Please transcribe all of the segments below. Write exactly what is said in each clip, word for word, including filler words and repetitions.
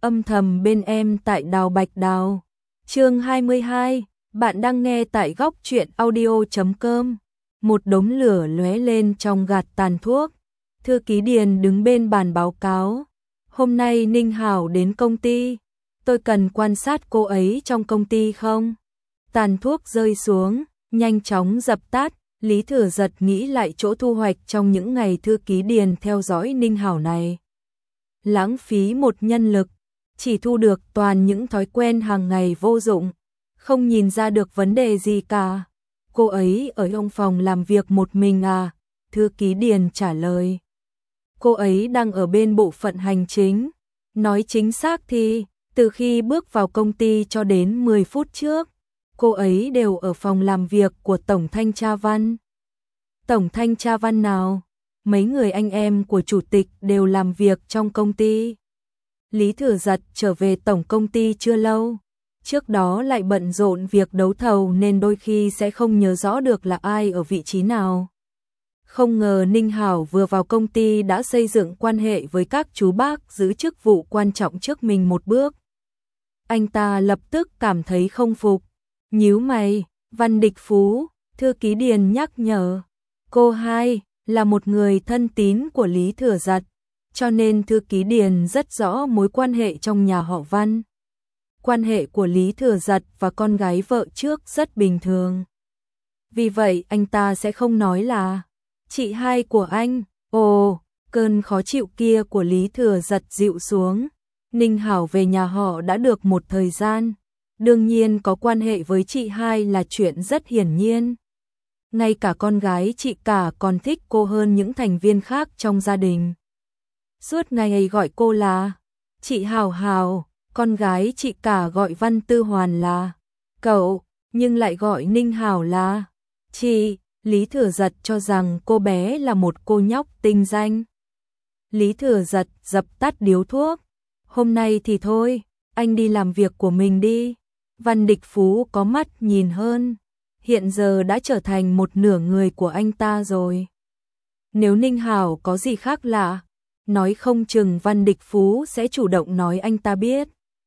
Âm thầm bên em tại Đào Bạch Đào. Chương hai mươi hai, bạn đang nghe tại góc truyện audio chấm com. Một đống lửa lóe lên trong gạt tàn thuốc. Thư ký Điền đứng bên bàn báo cáo. Hôm nay Ninh Hảo đến công ty. Tôi cần quan sát cô ấy trong công ty không? Tàn thuốc rơi xuống, nhanh chóng dập tắt. Lý Thừa Giật nghĩ lại chỗ thu hoạch trong những ngày thư ký Điền theo dõi Ninh Hảo này. Lãng phí một nhân lực, chỉ thu được toàn những thói quen hàng ngày vô dụng, không nhìn ra được vấn đề gì cả. Cô ấy ở trong phòng làm việc một mình à? Thư ký Điền trả lời. Cô ấy đang ở bên bộ phận hành chính. Nói chính xác thì, từ khi bước vào công ty cho đến mười phút trước, cô ấy đều ở phòng làm việc của Tổng Thanh tra Văn. Tổng Thanh tra Văn nào? Mấy người anh em của chủ tịch đều làm việc trong công ty. Lý Thừa Giật trở về tổng công ty chưa lâu. Trước đó lại bận rộn việc đấu thầu nên đôi khi sẽ không nhớ rõ được là ai ở vị trí nào. Không ngờ Ninh Hảo vừa vào công ty đã xây dựng quan hệ với các chú bác giữ chức vụ quan trọng trước mình một bước. Anh ta lập tức cảm thấy không phục. Nhíu mày, Văn Địch Phú, thư ký Điền nhắc nhở. Cô hai là một người thân tín của Lý Thừa Giật, cho nên thư ký Điền rất rõ mối quan hệ trong nhà họ Văn. Quan hệ của Lý Thừa Giật và con gái vợ trước rất bình thường. Vì vậy anh ta sẽ không nói là chị hai của anh. Ồ, cơn khó chịu kia của Lý Thừa Giật dịu xuống. Ninh Hảo về nhà họ đã được một thời gian. Đương nhiên có quan hệ với chị hai là chuyện rất hiển nhiên. Ngay cả con gái chị cả còn thích cô hơn những thành viên khác trong gia đình. Suốt ngày ấy gọi cô là chị Hảo Hảo, con gái chị cả gọi Văn Tư Hoàn là cậu, nhưng lại gọi Ninh Hảo là chị. Lý Thừa Giật cho rằng cô bé là một cô nhóc tinh danh. Lý Thừa Giật dập tắt điếu thuốc. Hôm nay thì thôi, anh đi làm việc của mình đi. Văn Địch Phú có mắt nhìn hơn, hiện giờ đã trở thành một nửa người của anh ta rồi. Nếu Ninh Hảo có gì khác lạ, nói không chừng Văn Địch Phú sẽ chủ động nói anh ta biết.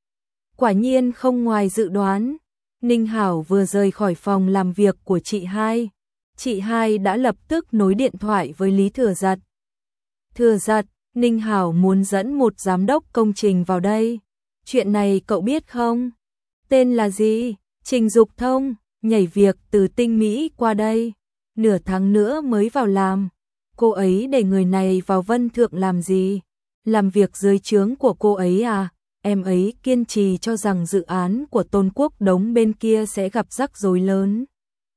Quả nhiên không ngoài dự đoán, Ninh Hảo vừa rời khỏi phòng làm việc của chị hai. Chị hai đã lập tức nối điện thoại với Lý Thừa Giật. Thừa Giật, Ninh Hảo muốn dẫn một giám đốc công trình vào đây. Chuyện này cậu biết không? Tên là gì? Trình Dục Thông, nhảy việc từ Tinh Mỹ qua đây. Nửa tháng nữa mới vào làm. Cô ấy để người này vào Vân Thượng làm gì? Làm việc dưới trướng của cô ấy à? Em ấy kiên trì cho rằng dự án của Tôn Quốc Đống bên kia sẽ gặp rắc rối lớn.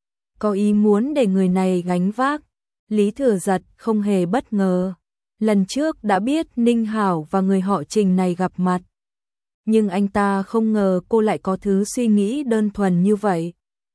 Có ý muốn để người này gánh vác. Lý Thừa Giật không hề bất ngờ. Lần trước đã biết Ninh Hảo và người họ Trình này gặp mặt. Nhưng anh ta không ngờ cô lại có thứ suy nghĩ đơn thuần như vậy.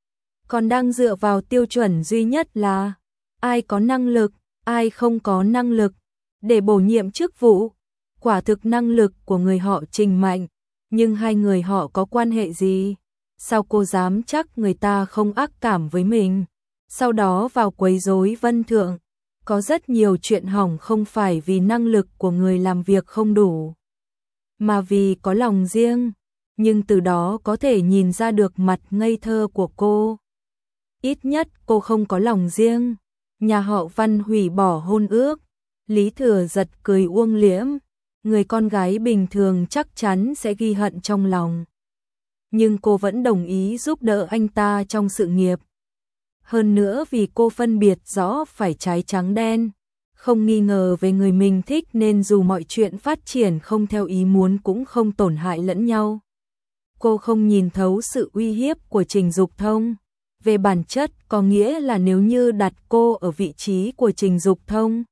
Còn đang dựa vào tiêu chuẩn duy nhất là ai có năng lực, ai không có năng lực để bổ nhiệm chức vụ. Quả thực năng lực của người họ Trình mạnh, nhưng hai người họ có quan hệ gì? Sao cô dám chắc người ta không ác cảm với mình? Sau đó vào quấy rối Vân Thượng. Có rất nhiều chuyện hỏng không phải vì năng lực của người làm việc không đủ, mà vì có lòng riêng. Nhưng từ đó có thể nhìn ra được mặt ngây thơ của cô. Ít nhất cô không có lòng riêng. Nhà họ Văn hủy bỏ hôn ước. Lý Thừa Giật cười uông liễm. Người con gái bình thường chắc chắn sẽ ghi hận trong lòng. Nhưng cô vẫn đồng ý giúp đỡ anh ta trong sự nghiệp. Hơn nữa vì cô phân biệt rõ phải trái trắng đen. Không nghi ngờ về người mình thích nên dù mọi chuyện phát triển không theo ý muốn cũng không tổn hại lẫn nhau. Cô không nhìn thấu sự uy hiếp của Trình Dục Thông. Về bản chất có nghĩa là nếu như đặt cô ở vị trí của Trình Dục Thông,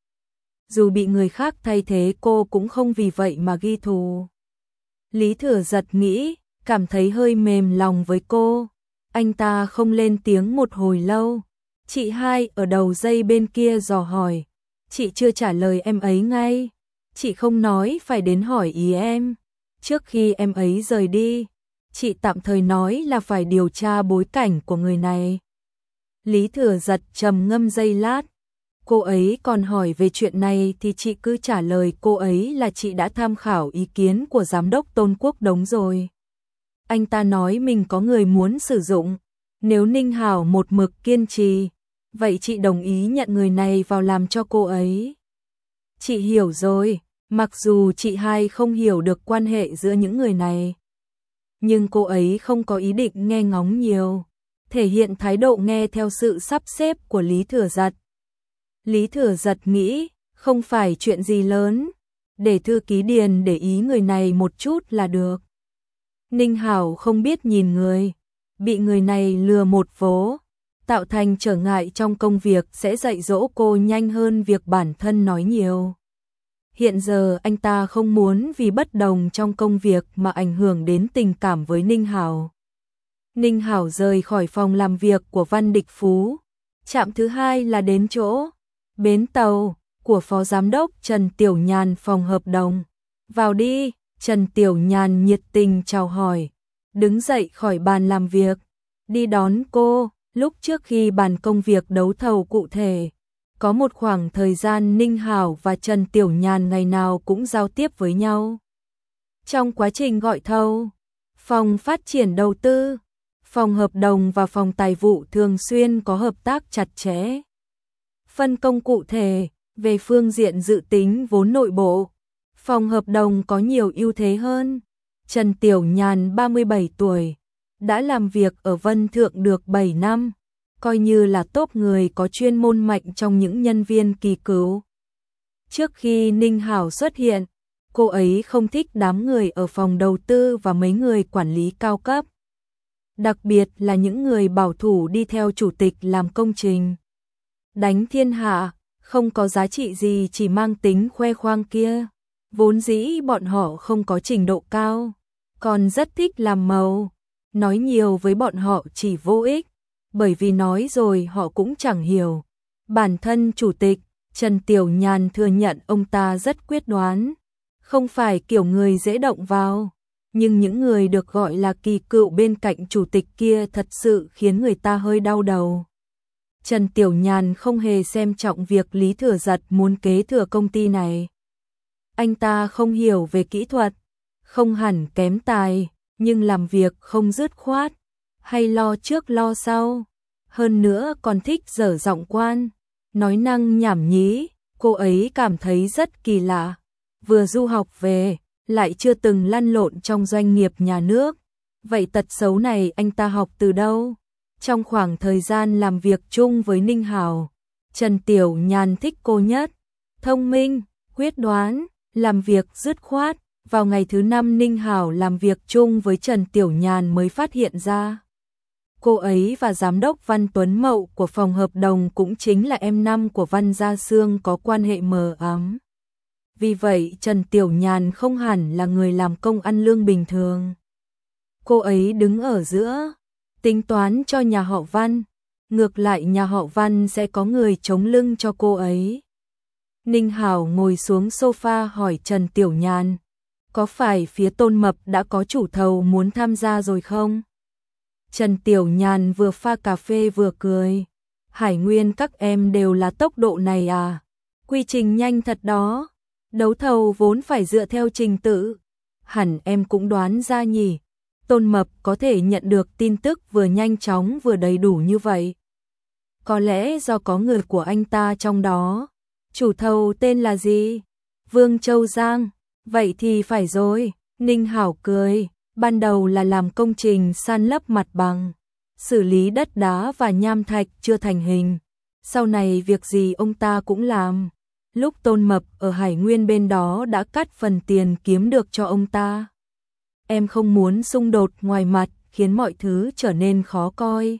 dù bị người khác thay thế cô cũng không vì vậy mà ghi thù. Lý Thừa Giật nghĩ, cảm thấy hơi mềm lòng với cô. Anh ta không lên tiếng một hồi lâu. Chị hai ở đầu dây bên kia dò hỏi. Chị chưa trả lời em ấy ngay. Chị không nói phải đến hỏi ý em. Trước khi em ấy rời đi, chị tạm thời nói là phải điều tra bối cảnh của người này. Lý Thừa Giật trầm ngâm giây lát. cô ấy còn hỏi về chuyện này thì chị cứ trả lời cô ấy là chị đã tham khảo ý kiến của giám đốc Tôn Quốc Đống rồi. Anh ta nói mình có người muốn sử dụng, nếu Ninh Hảo một mực kiên trì, vậy chị đồng ý nhận người này vào làm cho cô ấy. Chị hiểu rồi, mặc dù chị hai không hiểu được quan hệ giữa những người này, nhưng cô ấy không có ý định nghe ngóng nhiều, thể hiện thái độ nghe theo sự sắp xếp của Lý Thừa Giật. Lý Thừa Giật nghĩ, không phải chuyện gì lớn, để thư ký Điền để ý người này một chút là được. Ninh Hảo không biết nhìn người, bị người này lừa một vố, tạo thành trở ngại trong công việc sẽ dạy dỗ cô nhanh hơn việc bản thân nói nhiều. Hiện giờ anh ta không muốn vì bất đồng trong công việc mà ảnh hưởng đến tình cảm với Ninh Hảo. Ninh Hảo rời khỏi phòng làm việc của Văn Địch Phú. Trạm thứ hai là đến chỗ bến tàu của Phó Giám đốc Trần Tiểu Nhàn phòng hợp đồng. Vào đi, Trần Tiểu Nhàn nhiệt tình chào hỏi, đứng dậy khỏi bàn làm việc, đi đón cô. Lúc trước khi bàn công việc đấu thầu cụ thể, có một khoảng thời gian Ninh Hảo và Trần Tiểu Nhàn ngày nào cũng giao tiếp với nhau. Trong quá trình gọi thầu, phòng phát triển đầu tư, phòng hợp đồng và phòng tài vụ thường xuyên có hợp tác chặt chẽ. Phân công cụ thể, về phương diện dự tính vốn nội bộ, phòng hợp đồng có nhiều ưu thế hơn. Trần Tiểu Nhàn ba mươi bảy tuổi, đã làm việc ở Vân Thượng được bảy năm, coi như là top người có chuyên môn mạnh trong những nhân viên kỳ cựu. Trước khi Ninh Hảo xuất hiện, cô ấy không thích đám người ở phòng đầu tư và mấy người quản lý cao cấp. Đặc biệt là những người bảo thủ đi theo chủ tịch làm công trình. Đánh thiên hạ, không có giá trị gì, chỉ mang tính khoe khoang kia. Vốn dĩ bọn họ không có trình độ cao, còn rất thích làm màu. Nói nhiều với bọn họ chỉ vô ích, bởi vì nói rồi họ cũng chẳng hiểu. Bản thân chủ tịch, Trần Tiểu Nhàn thừa nhận ông ta rất quyết đoán, không phải kiểu người dễ động vào. Nhưng những người được gọi là kỳ cựu bên cạnh chủ tịch kia thật sự khiến người ta hơi đau đầu. Trần Tiểu Nhàn không hề xem trọng việc Lý Thừa Giật muốn kế thừa công ty này. Anh ta không hiểu về kỹ thuật, không hẳn kém tài, nhưng làm việc không dứt khoát, hay lo trước lo sau. Hơn nữa còn thích dở giọng quan, nói năng nhảm nhí, cô ấy cảm thấy rất kỳ lạ. Vừa du học về, lại chưa từng lăn lộn trong doanh nghiệp nhà nước. Vậy tật xấu này anh ta học từ đâu? Trong khoảng thời gian làm việc chung với Ninh Hảo, Trần Tiểu Nhàn thích cô nhất. Thông minh, quyết đoán, làm việc dứt khoát. Vào ngày thứ năm Ninh Hảo làm việc chung với Trần Tiểu Nhàn mới phát hiện ra. Cô ấy và giám đốc Văn Tuấn Mậu của phòng hợp đồng cũng chính là em năm của Văn Gia Sương có quan hệ mờ ám. Vì vậy Trần Tiểu Nhàn không hẳn là người làm công ăn lương bình thường. Cô ấy đứng ở giữa, tính toán cho nhà họ Văn, ngược lại nhà họ Văn sẽ có người chống lưng cho cô ấy. Ninh Hảo ngồi xuống sofa hỏi Trần Tiểu Nhàn, có phải phía Tôn Mập đã có chủ thầu muốn tham gia rồi không? Trần Tiểu Nhàn vừa pha cà phê vừa cười, Hải Nguyên các em đều là tốc độ này à? Quy trình nhanh thật đó. Đấu thầu vốn phải dựa theo trình tự. Hẳn em cũng đoán ra nhỉ. Tôn Mập có thể nhận được tin tức vừa nhanh chóng vừa đầy đủ như vậy. Có lẽ do có người của anh ta trong đó. Chủ thầu tên là gì? Vương Châu Giang. Vậy thì phải rồi. Ninh Hảo cười. Ban đầu là làm công trình san lấp mặt bằng, xử lý đất đá và nham thạch chưa thành hình. Sau này việc gì ông ta cũng làm. Lúc Tôn Mập ở Hải Nguyên bên đó đã cắt phần tiền kiếm được cho ông ta. Em không muốn xung đột ngoài mặt khiến mọi thứ trở nên khó coi,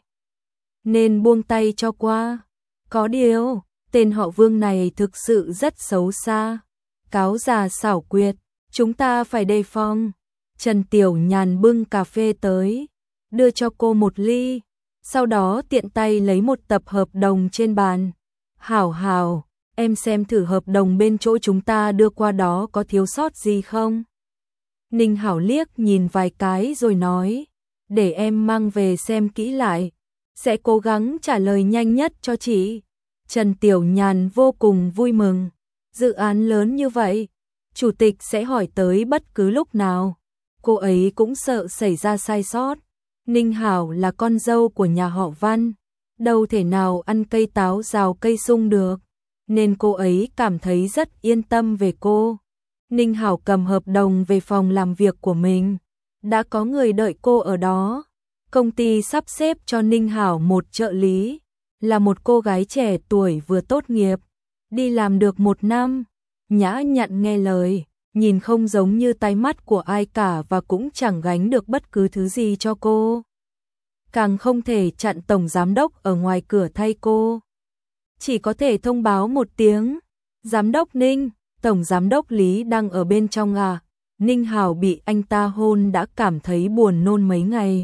nên buông tay cho qua. Có điều, tên họ Vương này thực sự rất xấu xa, cáo già xảo quyệt, chúng ta phải đề phòng. Trần Tiểu Nhàn bưng cà phê tới, đưa cho cô một ly, sau đó tiện tay lấy một tập hợp đồng trên bàn. Hảo hảo, em xem thử hợp đồng bên chỗ chúng ta đưa qua đó có thiếu sót gì không? Ninh Hảo liếc nhìn vài cái rồi nói, để em mang về xem kỹ lại, sẽ cố gắng trả lời nhanh nhất cho chị. Trần Tiểu Nhàn vô cùng vui mừng. Dự án lớn như vậy, chủ tịch sẽ hỏi tới bất cứ lúc nào. Cô ấy cũng sợ xảy ra sai sót. Ninh Hảo là con dâu của nhà họ Văn, đâu thể nào ăn cây táo rào cây sung được, nên cô ấy cảm thấy rất yên tâm về cô. Ninh Hảo cầm hợp đồng về phòng làm việc của mình. Đã có người đợi cô ở đó. Công ty sắp xếp cho Ninh Hảo một trợ lý, là một cô gái trẻ tuổi vừa tốt nghiệp, đi làm được một năm, nhã nhặn nghe lời, nhìn không giống như tai mắt của ai cả và cũng chẳng gánh được bất cứ thứ gì cho cô. Càng không thể chặn tổng giám đốc ở ngoài cửa thay cô. Chỉ có thể thông báo một tiếng, giám đốc Ninh, tổng giám đốc Lý đang ở bên trong à. Ninh Hảo bị anh ta hôn đã cảm thấy buồn nôn mấy ngày.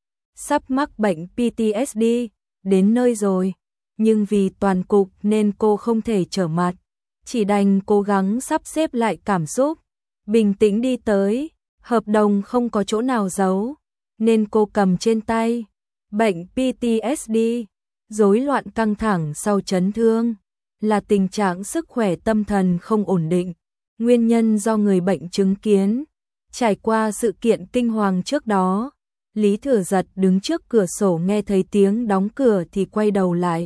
Sắp mắc bệnh pê tê ét đê, đến nơi rồi, nhưng vì toàn cục nên cô không thể trở mặt, chỉ đành cố gắng sắp xếp lại cảm xúc, bình tĩnh đi tới, hợp đồng không có chỗ nào giấu, nên cô cầm trên tay. Bệnh pê tê ét đê, rối loạn căng thẳng sau chấn thương, là tình trạng sức khỏe tâm thần không ổn định, nguyên nhân do người bệnh chứng kiến. Trải qua sự kiện kinh hoàng trước đó, Lý Thừa Giật đứng trước cửa sổ nghe thấy tiếng đóng cửa thì quay đầu lại.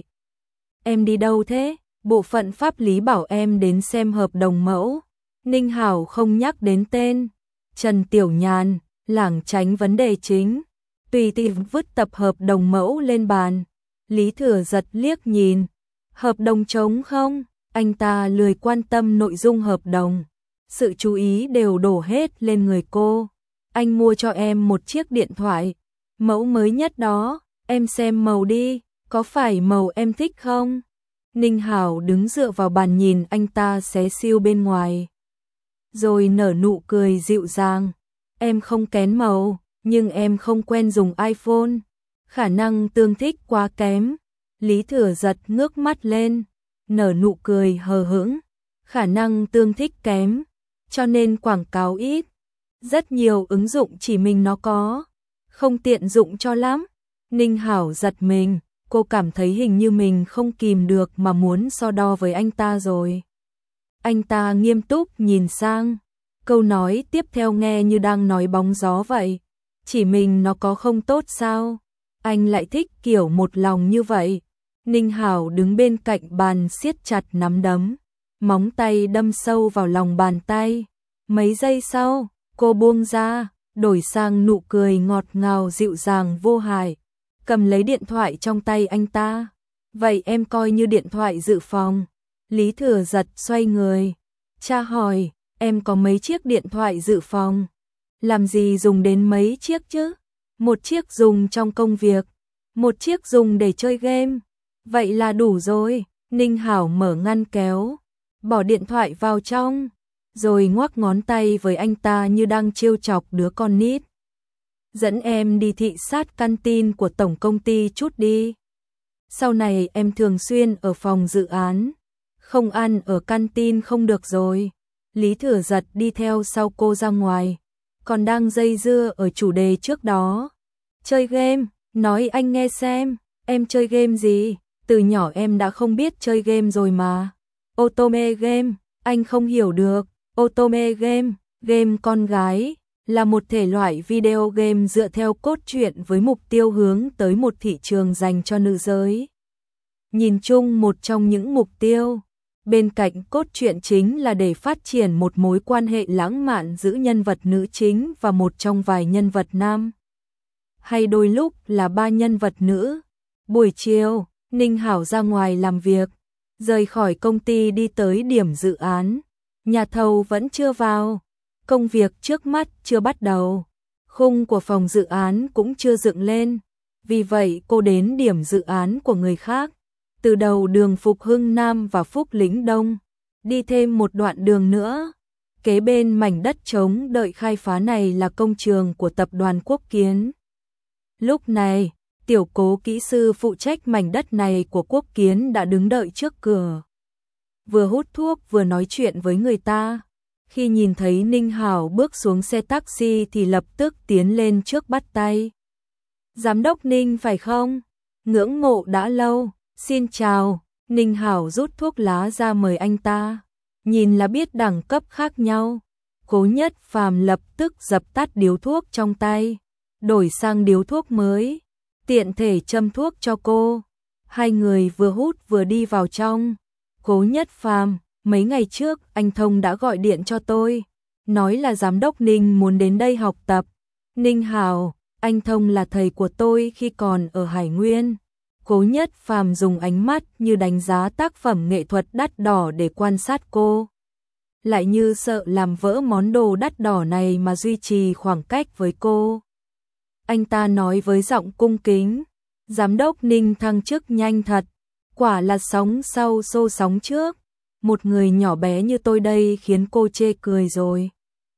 Em đi đâu thế? Bộ phận pháp lý bảo em đến xem hợp đồng mẫu. Ninh Hảo không nhắc đến tên. Trần Tiểu Nhàn, lảng tránh vấn đề chính, tùy tiện vứt tập hợp đồng mẫu lên bàn. Lý Thừa Giật liếc nhìn. Hợp đồng trống không? Anh ta lười quan tâm nội dung hợp đồng. Sự chú ý đều đổ hết lên người cô. Anh mua cho em một chiếc điện thoại, mẫu mới nhất đó, em xem màu đi, có phải màu em thích không? Ninh Hảo đứng dựa vào bàn nhìn anh ta xé xiu bên ngoài. Rồi nở nụ cười dịu dàng. Em không kén màu, nhưng em không quen dùng iPhone. Khả năng tương thích quá kém. Lý Thừa Giật ngước mắt lên, nở nụ cười hờ hững. Khả năng tương thích kém, cho nên quảng cáo ít. Rất nhiều ứng dụng chỉ mình nó có, không tiện dụng cho lắm. Ninh Hảo giật mình, cô cảm thấy hình như mình không kìm được mà muốn so đo với anh ta rồi. Anh ta nghiêm túc nhìn sang, câu nói tiếp theo nghe như đang nói bóng gió vậy. Chỉ mình nó có không tốt sao? Anh lại thích kiểu một lòng như vậy. Ninh Hảo đứng bên cạnh bàn siết chặt nắm đấm, móng tay đâm sâu vào lòng bàn tay. Mấy giây sau, cô buông ra, đổi sang nụ cười ngọt ngào dịu dàng vô hại, cầm lấy điện thoại trong tay anh ta. Vậy em coi như điện thoại dự phòng. Lý Thừa Giật xoay người, tra hỏi, em có mấy chiếc điện thoại dự phòng? Làm gì dùng đến mấy chiếc chứ? Một chiếc dùng trong công việc, một chiếc dùng để chơi game. Vậy là đủ rồi. Ninh Hảo mở ngăn kéo, bỏ điện thoại vào trong, rồi ngoắc ngón tay với anh ta như đang trêu chọc đứa con nít. Dẫn em đi thị sát căn tin của tổng công ty chút đi. Sau này em thường xuyên ở phòng dự án, không ăn ở căn tin không được rồi. Lý Thừa Giật đi theo sau cô ra ngoài, còn đang dây dưa ở chủ đề trước đó. Chơi game, nói anh nghe xem, em chơi game gì? Từ nhỏ em đã không biết chơi game rồi mà. Otome game, anh không hiểu được. Otome game, game con gái, là một thể loại video game dựa theo cốt truyện với mục tiêu hướng tới một thị trường dành cho nữ giới. Nhìn chung một trong những mục tiêu, bên cạnh cốt truyện chính là để phát triển một mối quan hệ lãng mạn giữa nhân vật nữ chính và một trong vài nhân vật nam. Hay đôi lúc là ba nhân vật nữ. Buổi chiều, Ninh Hảo ra ngoài làm việc, rời khỏi công ty đi tới điểm dự án. Nhà thầu vẫn chưa vào, công việc trước mắt chưa bắt đầu, khung của phòng dự án cũng chưa dựng lên, vì vậy cô đến điểm dự án của người khác, từ đầu đường Phục Hưng Nam và Phúc Lĩnh Đông, đi thêm một đoạn đường nữa. Kế bên mảnh đất trống đợi khai phá này là công trường của tập đoàn Quốc Kiến. Lúc này, tiểu cố kỹ sư phụ trách mảnh đất này của Quốc Kiến đã đứng đợi trước cửa, vừa hút thuốc vừa nói chuyện với người ta. Khi nhìn thấy Ninh Hảo bước xuống xe taxi thì lập tức tiến lên trước bắt tay. Giám đốc Ninh phải không? Ngưỡng mộ đã lâu, xin chào. Ninh Hảo rút thuốc lá ra mời anh ta, nhìn là biết đẳng cấp khác nhau. Cố Nhất Phàm lập tức dập tắt điếu thuốc trong tay, đổi sang điếu thuốc mới, tiện thể châm thuốc cho cô. Hai người vừa hút vừa đi vào trong. Cố Nhất Phàm, mấy ngày trước anh Thông đã gọi điện cho tôi, nói là giám đốc Ninh muốn đến đây học tập. Ninh Hảo, anh Thông là thầy của tôi khi còn ở Hải Nguyên. Cố Nhất Phàm dùng ánh mắt như đánh giá tác phẩm nghệ thuật đắt đỏ để quan sát cô, lại như sợ làm vỡ món đồ đắt đỏ này mà duy trì khoảng cách với cô. Anh ta nói với giọng cung kính, giám đốc Ninh thăng chức nhanh thật, quả là sóng sau xô sóng trước, một người nhỏ bé như tôi đây khiến cô chê cười rồi.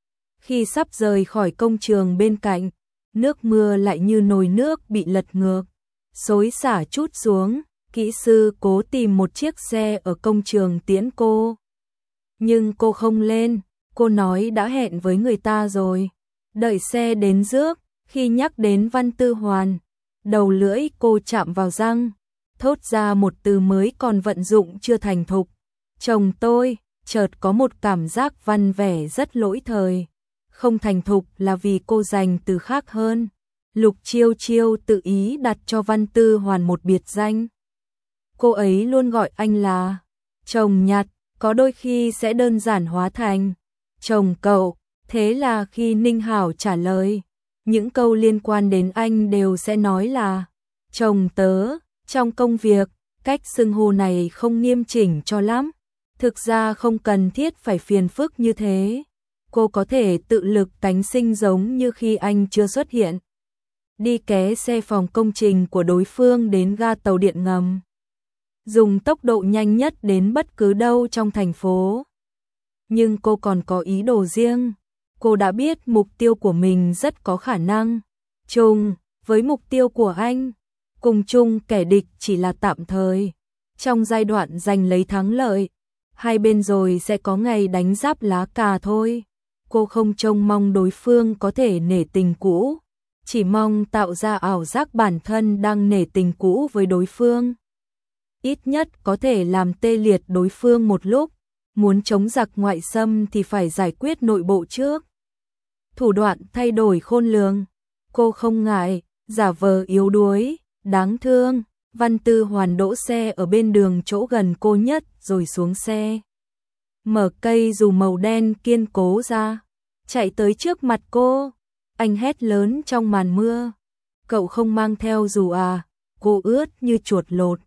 Khi sắp rời khỏi công trường bên cạnh, nước mưa lại như nồi nước bị lật ngược, xối xả trút xuống, kỹ sư cố tìm một chiếc xe ở công trường tiễn cô. Nhưng cô không lên, cô nói đã hẹn với người ta rồi. Đợi xe đến rước, khi nhắc đến Văn Tư Hoàn, đầu lưỡi cô chạm vào răng, thốt ra một từ mới còn vận dụng chưa thành thục. Chồng tôi, chợt có một cảm giác văn vẻ rất lỗi thời. Không thành thục là vì cô dành từ khác hơn. Lục Chiêu Chiêu tự ý đặt cho Văn Tư Hoàn một biệt danh. Cô ấy luôn gọi anh là chồng nhặt, có đôi khi sẽ đơn giản hóa thành chồng cậu. Thế là khi Ninh Hảo trả lời, những câu liên quan đến anh đều sẽ nói là chồng tớ. Trong công việc, cách xưng hô này không nghiêm chỉnh cho lắm. Thực ra không cần thiết phải phiền phức như thế. Cô có thể tự lực tánh sinh giống như khi anh chưa xuất hiện. Đi ké xe phòng công trình của đối phương đến ga tàu điện ngầm. Dùng tốc độ nhanh nhất đến bất cứ đâu trong thành phố. Nhưng cô còn có ý đồ riêng. Cô đã biết mục tiêu của mình rất có khả năng chung với mục tiêu của anh. Cùng chung kẻ địch chỉ là tạm thời. Trong giai đoạn giành lấy thắng lợi, hai bên rồi sẽ có ngày đánh giáp lá cà thôi. Cô không trông mong đối phương có thể nể tình cũ, chỉ mong tạo ra ảo giác bản thân đang nể tình cũ với đối phương. Ít nhất có thể làm tê liệt đối phương một lúc. Muốn chống giặc ngoại xâm thì phải giải quyết nội bộ trước. Thủ đoạn thay đổi khôn lường. Cô không ngại, giả vờ yếu đuối, đáng thương. Văn Tư Hoàn đỗ xe ở bên đường chỗ gần cô nhất rồi xuống xe. Mở cây dù màu đen kiên cố ra, chạy tới trước mặt cô. Anh hét lớn trong màn mưa. Cậu không mang theo dù à? Cô ướt như chuột lột.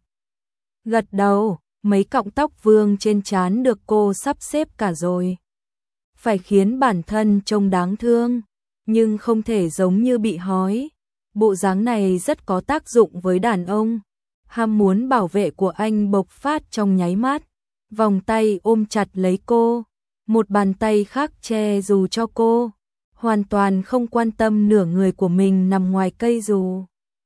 Gật đầu, mấy cọng tóc vương trên trán được cô sắp xếp cả rồi. Phải khiến bản thân trông đáng thương, nhưng không thể giống như bị hói. Bộ dáng này rất có tác dụng với đàn ông. Ham muốn bảo vệ của anh bộc phát trong nháy mắt. Vòng tay ôm chặt lấy cô, một bàn tay khác che dù cho cô, hoàn toàn không quan tâm nửa người của mình nằm ngoài cây dù.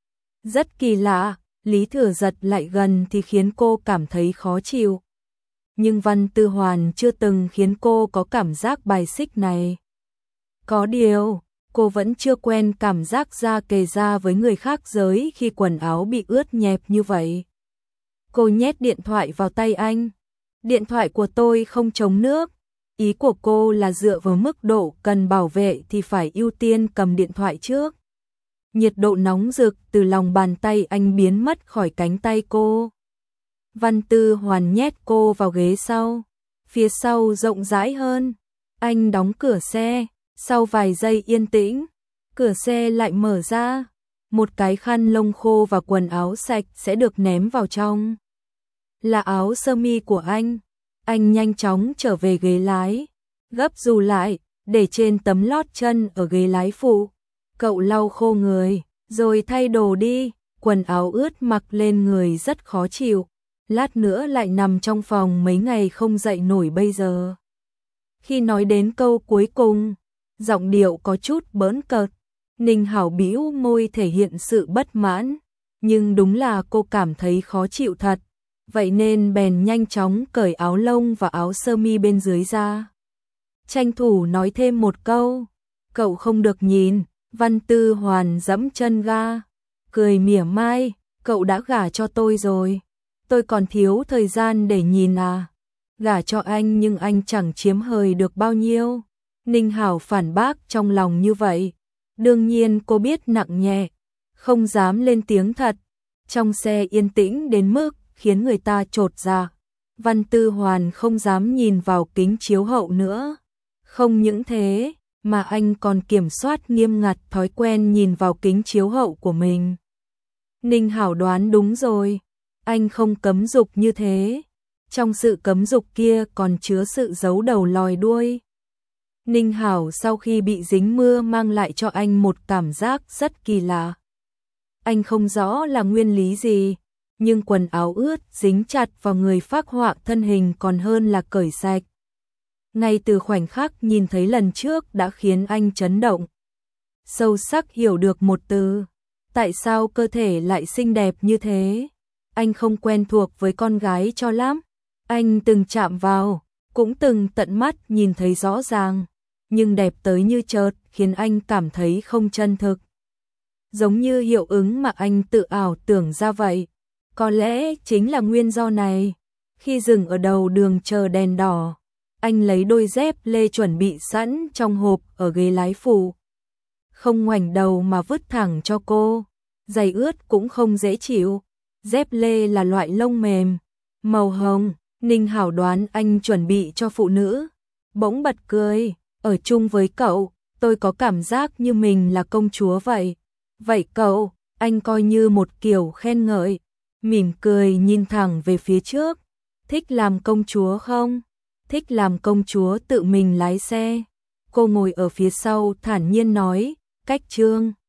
Rất kỳ lạ, Lý Thừa Giật lại gần thì khiến cô cảm thấy khó chịu. Nhưng Văn Tư Hoàn chưa từng khiến cô có cảm giác bài xích này. Có điều, cô vẫn chưa quen cảm giác da kề da với người khác giới khi quần áo bị ướt nhẹp như vậy. Cô nhét điện thoại vào tay anh. Điện thoại của tôi không chống nước. Ý của cô là dựa vào mức độ cần bảo vệ thì phải ưu tiên cầm điện thoại trước. Nhiệt độ nóng rực từ lòng bàn tay anh biến mất khỏi cánh tay cô. Văn Tư Hoàn nhét cô vào ghế sau. Phía sau rộng rãi hơn. Anh đóng cửa xe. Sau vài giây yên tĩnh, cửa xe lại mở ra. Một cái khăn lông khô và quần áo sạch sẽ được ném vào trong. Là áo sơ mi của anh. Anh nhanh chóng trở về ghế lái, gấp dù lại, để trên tấm lót chân ở ghế lái phụ. Cậu lau khô người, rồi thay đồ đi. Quần áo ướt mặc lên người rất khó chịu. Lát nữa lại nằm trong phòng mấy ngày không dậy nổi bây giờ. Khi nói đến câu cuối cùng, giọng điệu có chút bỡn cợt. Ninh Hảo bĩu môi thể hiện sự bất mãn. Nhưng đúng là cô cảm thấy khó chịu thật. Vậy nên bèn nhanh chóng cởi áo lông và áo sơ mi bên dưới ra. Tranh thủ nói thêm một câu. Cậu không được nhìn. Văn Tư Hoàn giẫm chân ga, cười mỉa mai. Cậu đã gả cho tôi rồi. tôi còn thiếu thời gian để nhìn à. Gả cho anh nhưng anh chẳng chiếm hời được bao nhiêu. Ninh Hảo phản bác trong lòng như vậy. Đương nhiên cô biết nặng nhẹ, không dám lên tiếng thật. Trong xe yên tĩnh đến mức khiến người ta chột dạ. Văn Tư Hoàn không dám nhìn vào kính chiếu hậu nữa. Không những thế, mà anh còn kiểm soát nghiêm ngặt thói quen nhìn vào kính chiếu hậu của mình. Ninh Hảo đoán đúng rồi, anh không cấm dục như thế. Trong sự cấm dục kia còn chứa sự giấu đầu lòi đuôi. Ninh Hảo sau khi bị dính mưa mang lại cho anh một cảm giác rất kỳ lạ. Anh không rõ là nguyên lý gì, nhưng quần áo ướt dính chặt vào người phác họa thân hình còn hơn là cởi sạch. Ngay từ khoảnh khắc nhìn thấy lần trước đã khiến anh chấn động. Sâu sắc hiểu được một từ, tại sao cơ thể lại xinh đẹp như thế. Anh không quen thuộc với con gái cho lắm. Anh từng chạm vào, cũng từng tận mắt nhìn thấy rõ ràng, nhưng đẹp tới như chợt khiến anh cảm thấy không chân thực. Giống như hiệu ứng mà anh tự ảo tưởng ra vậy. Có lẽ chính là nguyên do này. Khi dừng ở đầu đường chờ đèn đỏ, anh lấy đôi dép lê chuẩn bị sẵn trong hộp ở ghế lái phụ. Không ngoảnh đầu mà vứt thẳng cho cô. Giày ướt cũng không dễ chịu. Dép lê là loại lông mềm, màu hồng. Ninh Hảo đoán anh chuẩn bị cho phụ nữ. Bỗng bật cười. Ở chung với cậu, tôi có cảm giác như mình là công chúa vậy. Vậy cậu, anh coi như một kiểu khen ngợi. Mỉm cười nhìn thẳng về phía trước. Thích làm công chúa không? Thích làm công chúa tự mình lái xe. Cô ngồi ở phía sau thản nhiên nói, cách Trương.